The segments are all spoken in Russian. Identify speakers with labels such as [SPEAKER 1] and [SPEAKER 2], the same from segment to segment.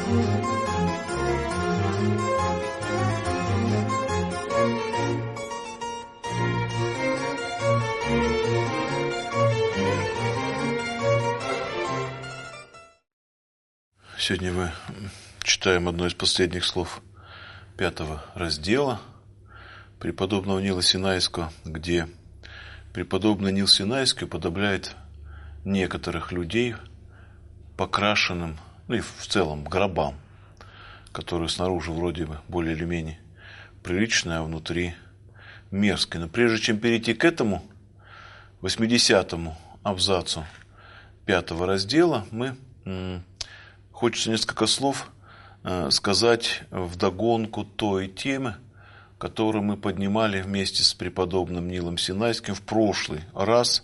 [SPEAKER 1] Сегодня мы читаем одно из последних слов 5 раздела преподобного Нила Синайского, где преподобный Нил Синайский уподобляет некоторых людей покрашенным, и в целом гробам, которые снаружи вроде бы более или менее приличные, а внутри мерзкие. Но прежде чем перейти к этому 80-му абзацу 5 раздела, хочется несколько слов сказать вдогонку той темы, которую мы поднимали вместе с преподобным Нилом Синайским в прошлый раз,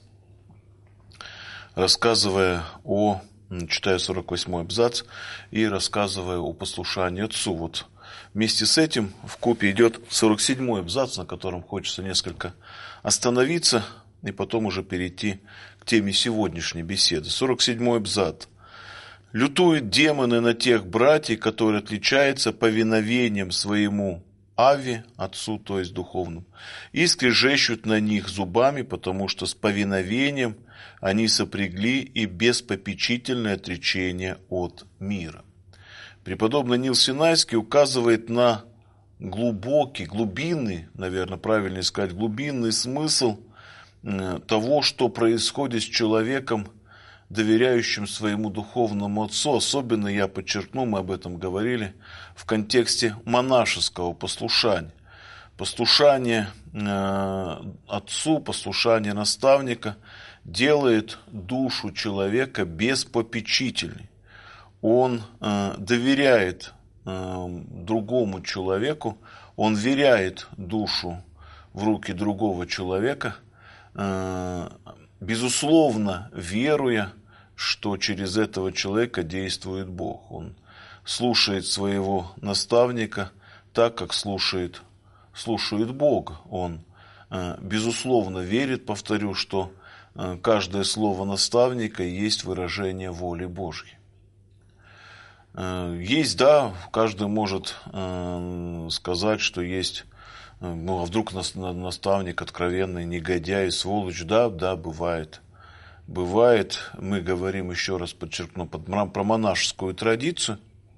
[SPEAKER 1] рассказывая читая 48-й абзац и рассказывая о послушании Отцу. Вот вместе с этим вкупе идет 47-й абзац, на котором хочется несколько остановиться и потом уже перейти к теме сегодняшней беседы. 47-й абзац. «Лютуют демоны на тех братьев, которые отличаются повиновением своему Аве, Отцу, то есть духовному, и скрежещут на них зубами, потому что с повиновением они сопрягли и беспопечительное отречение от мира». Преподобный Нил Синайский указывает на глубинный, наверное, правильно сказать, глубинный смысл того, что происходит с человеком, доверяющим своему духовному отцу. Особенно я подчеркну, мы об этом говорили, в контексте монашеского послушания. Послушание отцу, послушание наставника делает душу человека беспопечительной. Он доверяет другому человеку, он веряет душу в руки другого человека, безусловно веруя, что через этого человека действует Бог. Он слушает своего наставника так, как слушает Бога. Он, безусловно, верит, повторю, что каждое слово наставника есть выражение воли Божьей. Есть, да, каждый может сказать, что есть, а вдруг наставник откровенный негодяй, сволочь, да, бывает. Бывает, мы говорим, еще раз подчеркну, про монашескую традицию.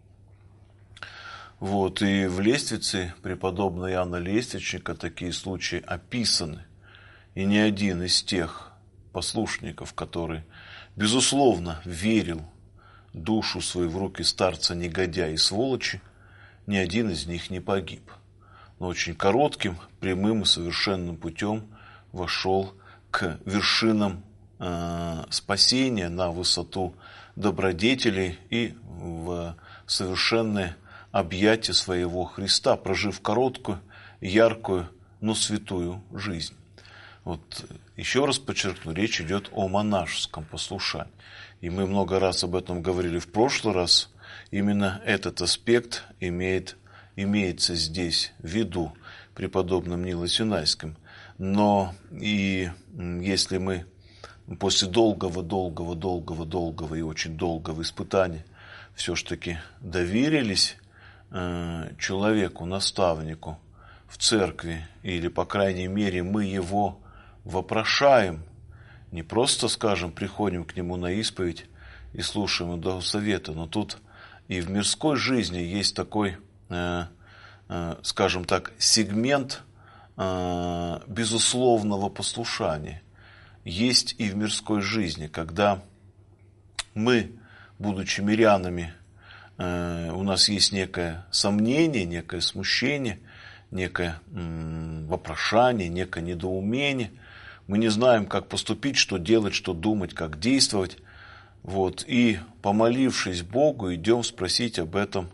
[SPEAKER 1] Вот, и в лествице преподобного Иоанна Лествичника такие случаи описаны. И ни один из тех послушников, который, безусловно, верил душу свою в руки старца негодяя и сволочи, ни один из них не погиб. Но очень коротким, прямым и совершенным путем вошел к вершинам спасения, на высоту добродетелей и в совершенное объятие своего Христа, прожив короткую, яркую, но святую жизнь. Вот еще раз подчеркну, речь идет о монашеском послушании. И мы много раз об этом говорили в прошлый раз. Именно этот аспект имеется здесь в виду преподобным Нилом Синайским. Но и если мы после долгого и очень долгого испытания все-таки доверились человеку, наставнику в церкви, или, по крайней мере, мы его вопрошаем, не просто, скажем, приходим к нему на исповедь и слушаем его совета, но тут и в мирской жизни есть такой, скажем так, сегмент безусловного послушания. Есть и в мирской жизни, когда мы, будучи мирянами, у нас есть некое сомнение, некое смущение, некое вопрошание, некое недоумение. Мы не знаем, как поступить, что делать, что думать, как действовать. Вот. И, помолившись Богу, идем спросить об этом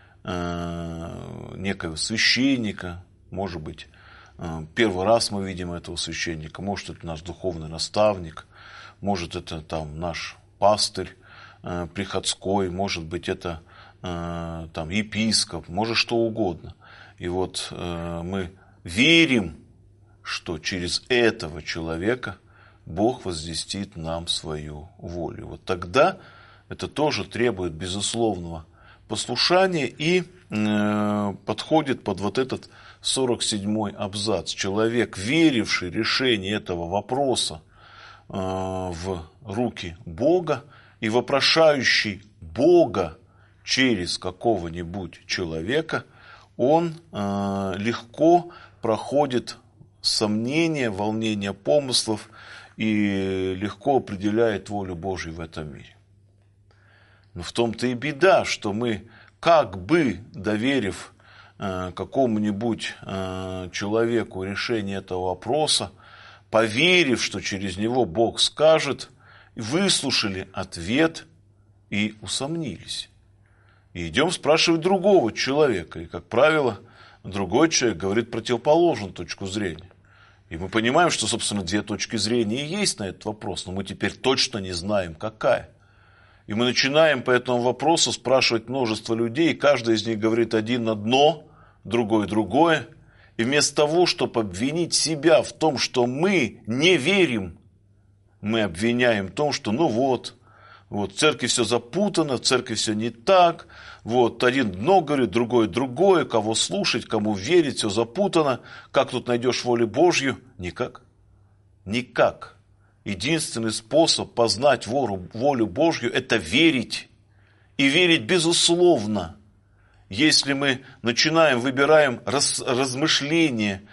[SPEAKER 1] некого священника. Может быть, первый раз мы видим этого священника, может, это наш духовный наставник, может, это там наш пастырь приходской, может быть, это там епископ, может, что угодно. И вот мы верим, что через этого человека Бог возвестит нам свою волю. Вот тогда это тоже требует безусловного послушание и подходит под вот этот 47-й абзац. Человек, веривший решение этого вопроса в руки Бога и вопрошающий Бога через какого-нибудь человека, он легко проходит сомнения, волнения помыслов и легко определяет волю Божью в этом мире. Но в том-то и беда, что мы, как бы доверив какому-нибудь человеку решение этого вопроса, поверив, что через него Бог скажет, выслушали ответ и усомнились. И идем спрашивать другого человека. И, как правило, другой человек говорит противоположную точку зрения. И мы понимаем, что, собственно, две точки зрения и есть на этот вопрос, но мы теперь точно не знаем, какая. И мы начинаем по этому вопросу спрашивать множество людей, и каждый из них говорит один одно, другой другое. И вместо того, чтобы обвинить себя в том, что мы не верим, мы обвиняем в том, что вот в церкви все запутано, в церкви все не так, один одно говорит, другой другое, кого слушать, кому верить, все запутано. Как тут найдешь волю Божью? Никак. Никак. Единственный способ познать волю Божью – это верить. И верить безусловно. Если мы выбираем размышления,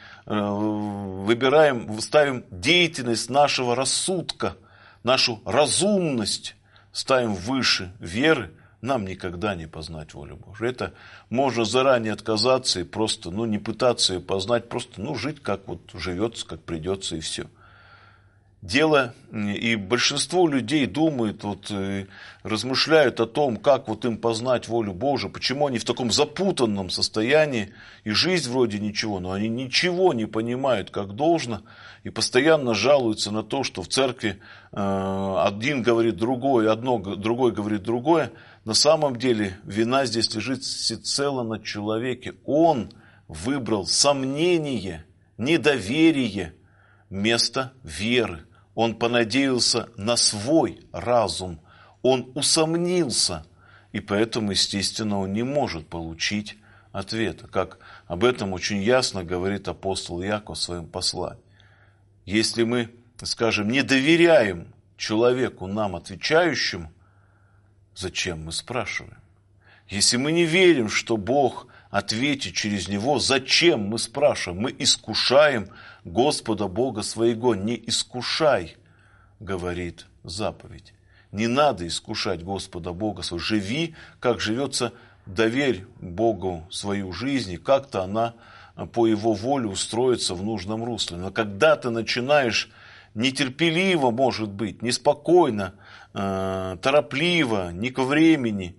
[SPEAKER 1] ставим деятельность нашего рассудка, нашу разумность, ставим выше веры, нам никогда не познать волю Божию. Это можно заранее отказаться и просто не пытаться ее познать, просто жить как живется, как придется, и все. Дело, и большинство людей думают, размышляют о том, как им познать волю Божию, почему они в таком запутанном состоянии, и жизнь вроде ничего, но они ничего не понимают, как должно, и постоянно жалуются на то, что в церкви один говорит другое, другой говорит другое. На самом деле вина здесь лежит всецело на человеке. Он выбрал сомнение, недоверие вместо веры. Он понадеялся на свой разум, он усомнился, и поэтому, естественно, он не может получить ответа. Как об этом очень ясно говорит апостол Иаков в своем послании. Если мы, не доверяем человеку, нам отвечающему, зачем мы спрашиваем? Если мы не верим, что Бог ответит через него, зачем мы спрашиваем? Мы искушаем Господа Бога своего. Не искушай, говорит заповедь. Не надо искушать Господа Бога своего. Живи, как живется, доверь Богу свою жизнь, и как-то она по его воле устроится в нужном русле. Но когда ты начинаешь нетерпеливо, может быть, неспокойно, торопливо, не ко времени,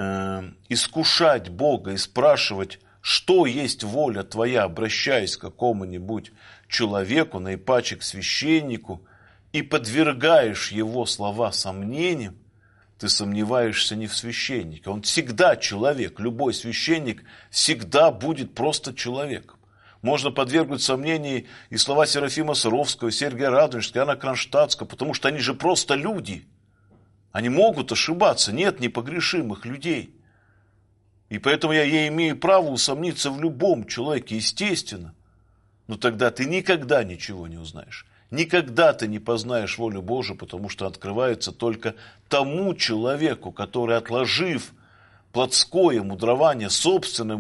[SPEAKER 1] искушать Бога и спрашивать, что есть воля твоя, обращаясь к какому-нибудь человеку, наипаче к священнику, и подвергаешь его слова сомнениям, ты сомневаешься не в священнике. Он всегда человек, любой священник всегда будет просто человеком. Можно подвергнуть сомнению и слова Серафима Саровского, Сергия Радонежского, Иоанна Кронштадтского, потому что они же просто люди. Они могут ошибаться, нет непогрешимых людей. И поэтому я имею право усомниться в любом человеке, естественно. Но тогда ты никогда ничего не узнаешь. Никогда ты не познаешь волю Божию, потому что открывается только тому человеку, который, отложив плотское мудрование, собственную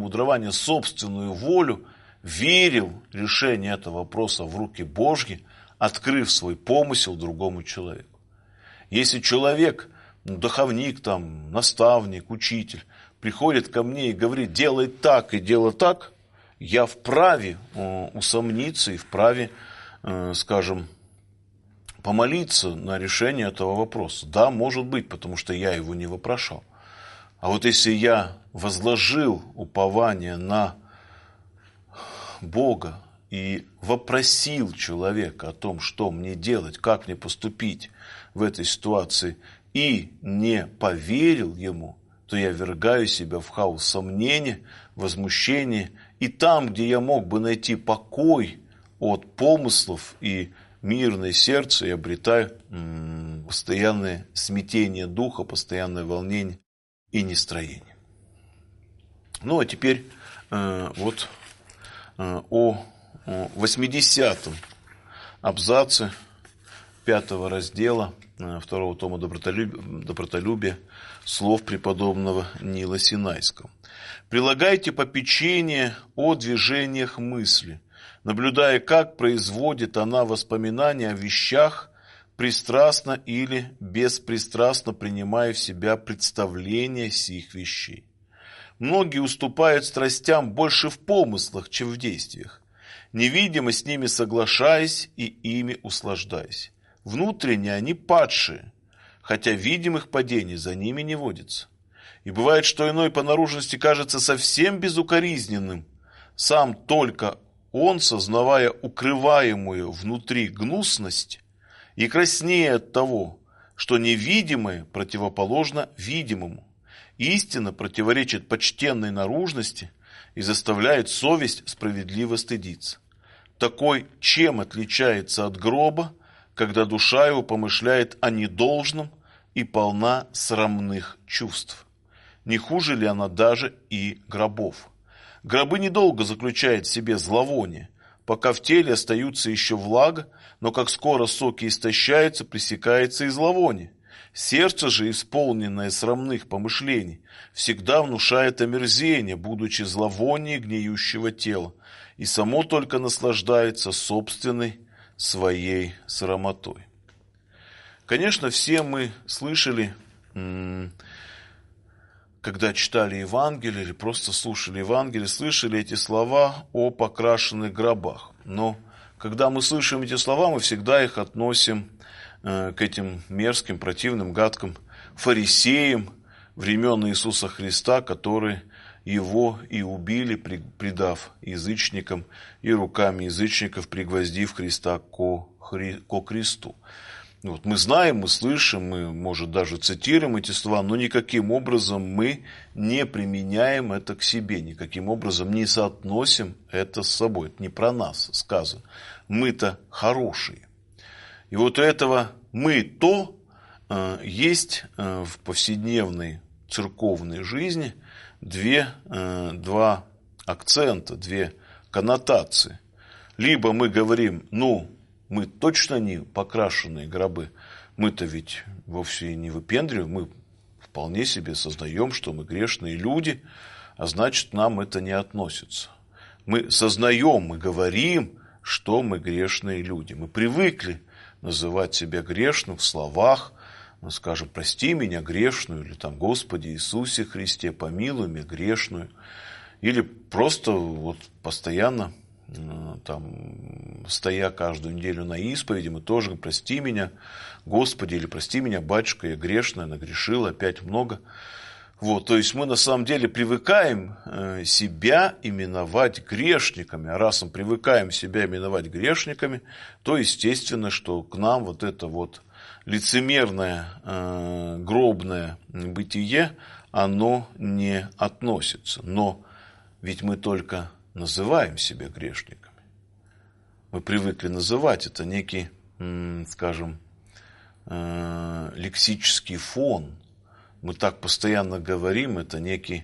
[SPEAKER 1] волю, верил решение этого вопроса в руки Божьи, открыв свой помысел другому человеку. Если человек, духовник, наставник, учитель, приходит ко мне и говорит, делай так и делай так, я вправе усомниться и вправе, помолиться на решение этого вопроса. Да, может быть, потому что я его не вопрошал. А если я возложил упование на Бога и вопросил человека о том, что мне делать, как мне поступить в этой ситуации, и не поверил ему, то я ввергаю себя в хаос сомнения, возмущения. И там, где я мог бы найти покой от помыслов и мирное сердце, я обретаю постоянное смятение духа, постоянное волнение и нестроение. Ну, а теперь вот о 80-м абзаце 5 раздела 2 тома «Добротолюбия» слов преподобного Нила Синайского. «Прилагайте попечение о движениях мысли, наблюдая, как производит она воспоминания о вещах, пристрастно или беспристрастно принимая в себя представления сих вещей. Многие уступают страстям больше в помыслах, чем в действиях, невидимо с ними соглашаясь и ими услаждаясь. Внутренне они падшие, хотя видимых падений за ними не водится. И бывает, что иной по наружности кажется совсем безукоризненным, сам только он, сознавая укрываемую внутри гнусность, и краснее от того, что невидимое противоположно видимому. Истина противоречит почтенной наружности и заставляет совесть справедливо стыдиться. Такой чем отличается от гроба, когда душа его помышляет о недолжном и полна срамных чувств? Не хуже ли она даже и гробов? Гробы недолго заключают в себе зловоние, пока в теле остаются еще влага, но как скоро соки истощаются, пресекается и зловоние. Сердце же, исполненное срамных помышлений, всегда внушает омерзение, будучи зловоние гниющего тела, и само только наслаждается собственной своей срамотой. Конечно, все мы слышали, когда читали Евангелие или просто слушали Евангелие, слышали эти слова о покрашенных гробах. Но когда мы слышим эти слова, мы всегда их относим к этим мерзким, противным, гадким фарисеям времен Иисуса Христа, которые его и убили, предав язычникам, и руками язычников пригвоздив Христа ко кресту. Вот мы знаем, мы слышим, мы, может, даже цитируем эти слова, но никаким образом мы не применяем это к себе, никаким образом не соотносим это с собой. Это не про нас сказано. Мы-то хорошие. И вот у этого «мы-то» есть в повседневной церковной жизни два акцента, две коннотации. Либо мы говорим, мы точно не покрашенные гробы, мы-то ведь вовсе не выпендриваем, мы вполне себе сознаем, что мы грешные люди, а значит, нам это не относится. Мы сознаем, мы говорим, что мы грешные люди. Мы привыкли называть себя грешным в словах, скажем, прости меня грешную, или там, Господи Иисусе Христе, помилуй меня грешную, или просто вот постоянно, там, стоя каждую неделю на исповеди, мы тоже говорим, прости меня, Господи, или прости меня, батюшка, я грешная, нагрешил опять много. Вот, то есть мы на самом деле привыкаем себя именовать грешниками, а раз мы привыкаем себя именовать грешниками, то естественно, что к нам вот это вот лицемерное гробное бытие, оно не относится. Но ведь мы только называем себя грешниками. Мы привыкли называть, это некий, скажем, лексический фон. Мы так постоянно говорим, это некий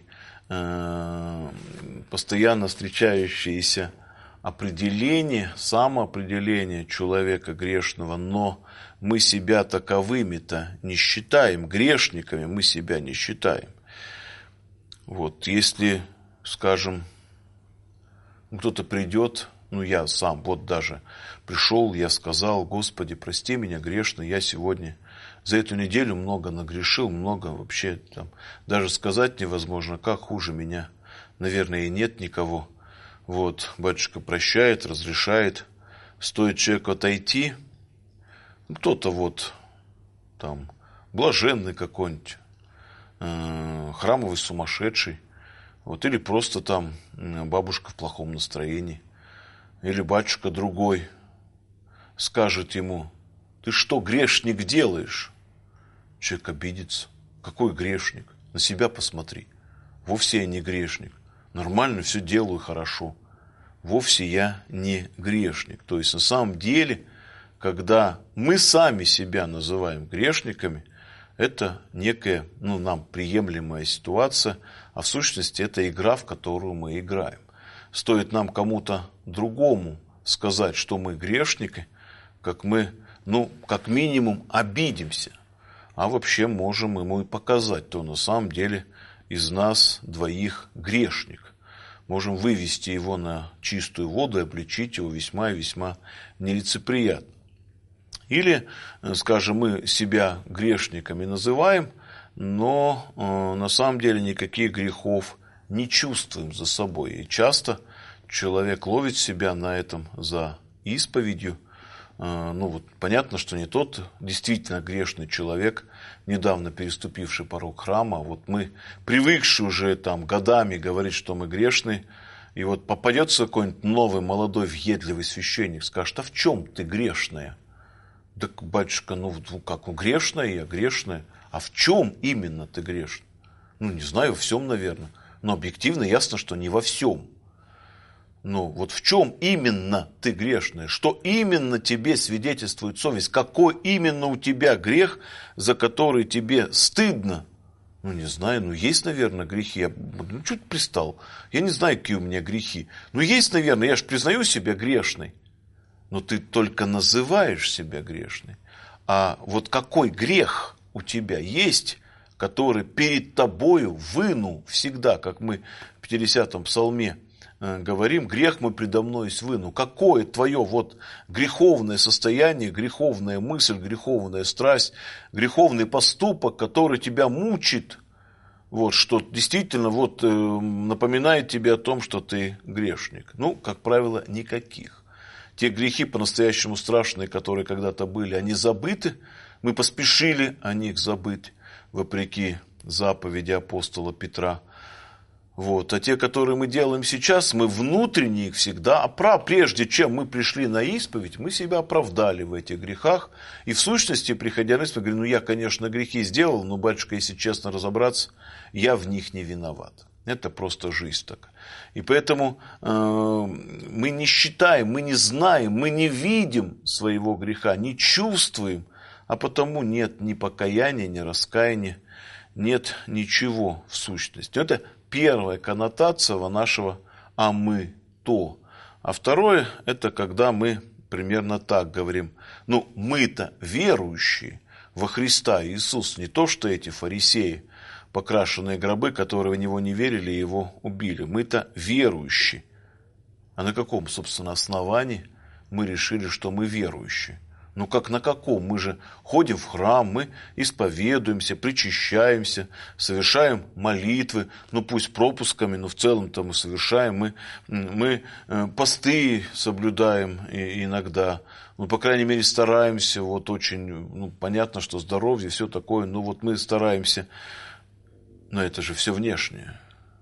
[SPEAKER 1] постоянно встречающееся определение, самоопределение человека грешного, но мы себя таковыми-то не считаем, грешниками мы себя не считаем. Вот, если, скажем, кто-то придет, я сам, вот даже пришел, я сказал, Господи, прости меня грешный, я сегодня за эту неделю много нагрешил, много вообще, там, даже сказать невозможно, как хуже меня, наверное, и нет никого. Вот, батюшка прощает, разрешает, стоит человеку отойти, кто-то вот там блаженный какой-нибудь, храмовый сумасшедший, вот, или просто там бабушка в плохом настроении, или батюшка другой скажет ему, ты что, грешник, делаешь? Человек обидится. Какой грешник? На себя посмотри. Вовсе я не грешник. Нормально все делаю хорошо. Вовсе я не грешник. То есть на самом деле, когда мы сами себя называем грешниками, это некая, нам приемлемая ситуация, а в сущности это игра, в которую мы играем. Стоит нам кому-то другому сказать, что мы грешники, как мы, как минимум обидимся, а вообще можем ему и показать, то на самом деле из нас двоих грешник. Можем вывести его на чистую воду и обличить его весьма и весьма нелицеприятно. Или, скажем, мы себя грешниками называем, но на самом деле никаких грехов не чувствуем за собой. И часто человек ловит себя на этом за исповедью. Понятно, что не тот действительно грешный человек, недавно переступивший порог храма. Вот мы, привыкшие уже годами говорить, что мы грешные, и вот попадется какой-нибудь новый, молодой, въедливый священник, скажет: а в чем ты грешная? Так, батюшка, грешная я, грешная. А в чем именно ты грешна? Не знаю, во всем, наверное. Но объективно ясно, что не во всем. Вот в чем именно ты грешная? Что именно тебе свидетельствует совесть? Какой именно у тебя грех, за который тебе стыдно? Не знаю, есть, наверное, грехи. Я чуть пристал. Я не знаю, какие у меня грехи. Есть, наверное, я же признаю себя грешной. Но ты только называешь себя грешной. А вот какой грех у тебя есть, который перед тобою выну всегда, как мы в 50-м псалме говорим: грех мой предо мной выну. Какое твое греховное состояние, греховная мысль, греховная страсть, греховный поступок, который тебя мучит, что действительно напоминает тебе о том, что ты грешник? Как правило, никаких. Те грехи по-настоящему страшные, которые когда-то были, они забыты. Мы поспешили о них забыть, вопреки заповеди апостола Петра. А те, которые мы делаем сейчас, мы внутренне их всегда прежде чем мы пришли на исповедь, мы себя оправдали в этих грехах. И в сущности, приходя на исповедь, говорю: я, конечно, грехи сделал, но, батюшка, если честно разобраться, я в них не виноват. Это просто жизнь такая. И поэтому мы не считаем, мы не знаем, мы не видим своего греха, не чувствуем, а потому нет ни покаяния, ни раскаяния, нет ничего в сущности. Это первая коннотация нашего «а мы то». А второе – это когда мы примерно так говорим: мы-то верующие во Христа Иисуса, не то что эти фарисеи, покрашенные гробы, которые в него не верили и его убили. Мы-то верующие. А на каком, собственно, основании мы решили, что мы верующие? Как на каком? Мы же ходим в храм, мы исповедуемся, причащаемся, совершаем молитвы, пусть пропусками, но в целом-то мы совершаем, мы посты соблюдаем иногда, по крайней мере, стараемся, очень, понятно, что здоровье, все такое, мы стараемся. Но это же все внешнее.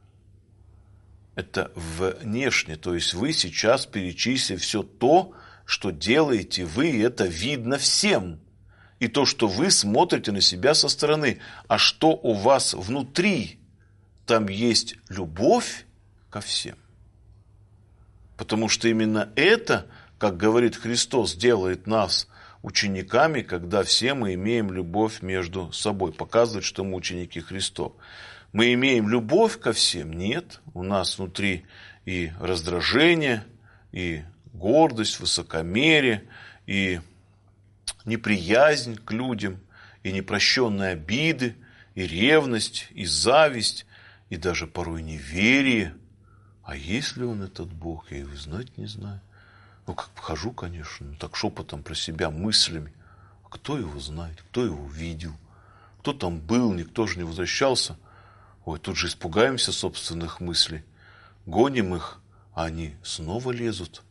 [SPEAKER 1] Это внешне. То есть вы сейчас перечислили все то, что делаете вы, и это видно всем. И то, что вы смотрите на себя со стороны. А что у вас внутри? Там есть любовь ко всем. Потому что именно это, как говорит Христос, делает нас учениками, когда все мы имеем любовь между собой. Показывает, что мы ученики Христов. Мы имеем любовь ко всем? Нет. У нас внутри и раздражение, и гордость, высокомерие, и неприязнь к людям, и непрощенные обиды, и ревность, и зависть, и даже порой неверие. А есть ли он, этот Бог, я его знать не знаю. Как хожу, конечно, так шепотом про себя, мыслями. А кто его знает, кто его видел, кто там был, никто же не возвращался. Тут же испугаемся собственных мыслей, гоним их, а они снова лезут.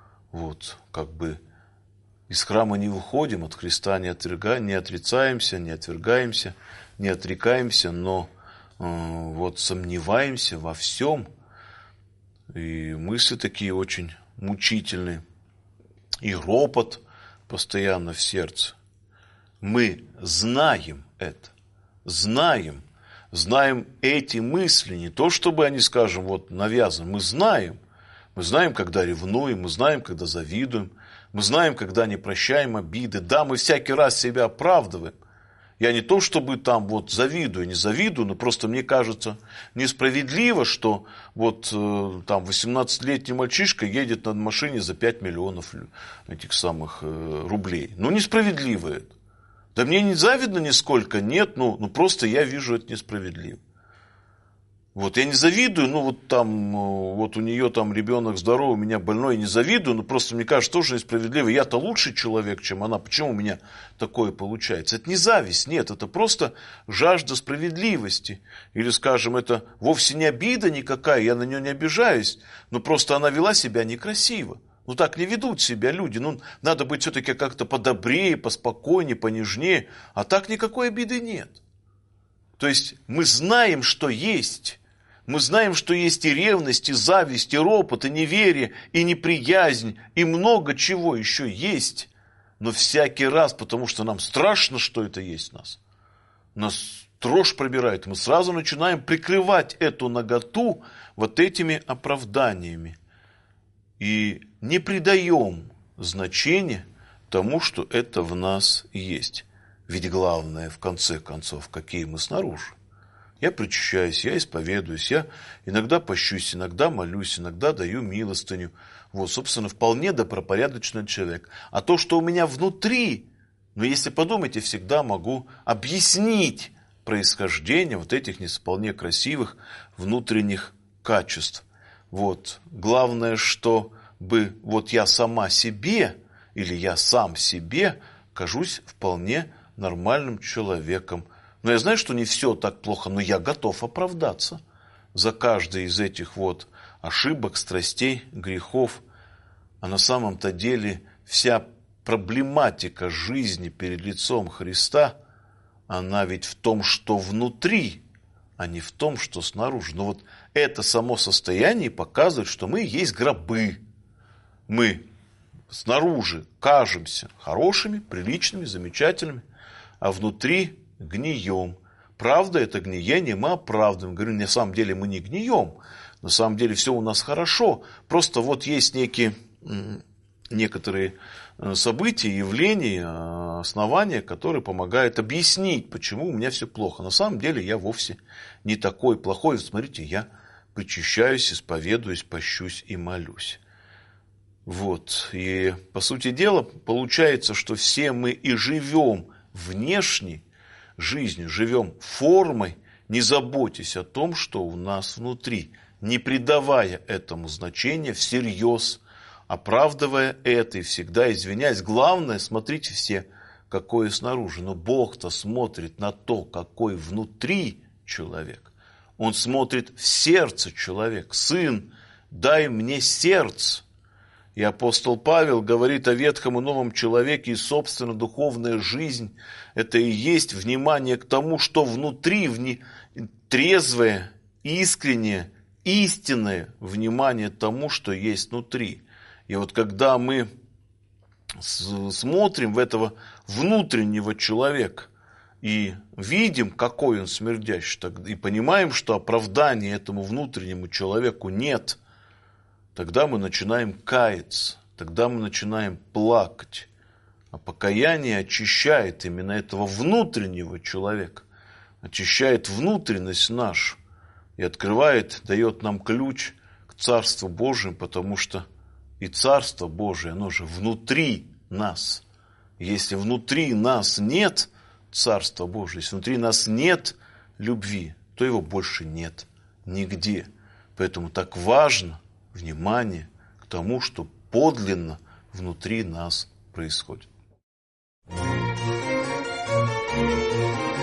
[SPEAKER 1] Из храма не выходим, от Христа не отрицаемся, не отвергаемся, не отрекаемся, но сомневаемся во всем. И мысли такие очень мучительные. И ропот постоянно в сердце. Мы знаем это. Знаем эти мысли. Не то, чтобы они, скажем, навязаны. Мы знаем. Мы знаем, когда ревнуем, мы знаем, когда завидуем. Мы знаем, когда не прощаем обиды. Да, мы всякий раз себя оправдываем. Я не то, чтобы там вот завидую, не завидую, но просто мне кажется несправедливо, что вот там 18-летний мальчишка едет на машине за 5 миллионов этих самых рублей. Ну, несправедливо это. Да мне не завидно нисколько, нет, ну просто я вижу это несправедливо. Вот, я не завидую, ну вот там, вот у нее там ребенок здоровый, у меня больной, не завидую, но просто мне кажется тоже несправедливо. Я-то лучший человек, чем она, почему у меня такое получается? Это не зависть, нет, это просто жажда справедливости. Или, скажем, это вовсе не обида никакая, я на нее не обижаюсь, но просто она вела себя некрасиво. Ну так не ведут себя люди, ну надо быть все-таки как-то подобрее, поспокойнее, понежнее, а так никакой обиды нет. То есть мы знаем, что есть. Мы знаем, что есть и ревность, и зависть, и ропот, и неверие, и неприязнь, и много чего еще есть. Но всякий раз, потому что нам страшно, что это есть в нас, нас дрожь пробирает, мы сразу начинаем прикрывать эту наготу вот этими оправданиями. И не придаем значения тому, что это в нас есть. Ведь главное, в конце концов, какие мы снаружи. Я причащаюсь, я исповедуюсь, я иногда пощусь, иногда молюсь, иногда даю милостыню. Вот, собственно, вполне добропорядочный человек. А то, что у меня внутри, ну, если подумать, я всегда могу объяснить происхождение вот этих не вполне красивых внутренних качеств. Вот. Главное, чтобы вот я сама себе или я сам себе кажусь вполне нормальным человеком. Но я знаю, что не все так плохо, но я готов оправдаться за каждый из этих вот ошибок, страстей, грехов. А на самом-то деле вся проблематика жизни перед лицом Христа, она ведь в том, что внутри, а не в том, что снаружи. Но вот это само состояние показывает, что мы есть гробы. Мы снаружи кажемся хорошими, приличными, замечательными, а внутри гнием. Правда, это гниение мы оправдываем. Говорю, на самом деле мы не гнием. На самом деле все у нас хорошо. Просто вот есть некоторые события, явления, основания, которые помогают объяснить, почему у меня все плохо. На самом деле я вовсе не такой плохой. Смотрите, я причащаюсь, исповедуюсь, пощусь и молюсь. Вот. И по сути дела получается, что все мы и живем внешней жизнью, живем формой, не заботясь о том, что у нас внутри, не придавая этому значения всерьез, оправдывая это и всегда извиняясь. Главное, смотрите все, какое снаружи. Но Бог-то смотрит на то, какой внутри человек. Он смотрит в сердце человека. Сын, дай мне сердце. И апостол Павел говорит о ветхом и новом человеке, и, собственно, духовная жизнь – это и есть внимание к тому, что внутри, трезвое, искреннее, истинное внимание тому, что есть внутри. И вот когда мы смотрим в этого внутреннего человека и видим, какой он смердящий, и понимаем, что оправдания этому внутреннему человеку нет, тогда мы начинаем каяться, тогда мы начинаем плакать. А покаяние очищает именно этого внутреннего человека, очищает внутренность нашу и открывает, дает нам ключ к Царству Божьему, потому что и Царство Божие, оно же внутри нас. Если внутри нас нет Царства Божия, если внутри нас нет любви, то его больше нет нигде. Поэтому так важно внимание к тому, что подлинно внутри нас происходит.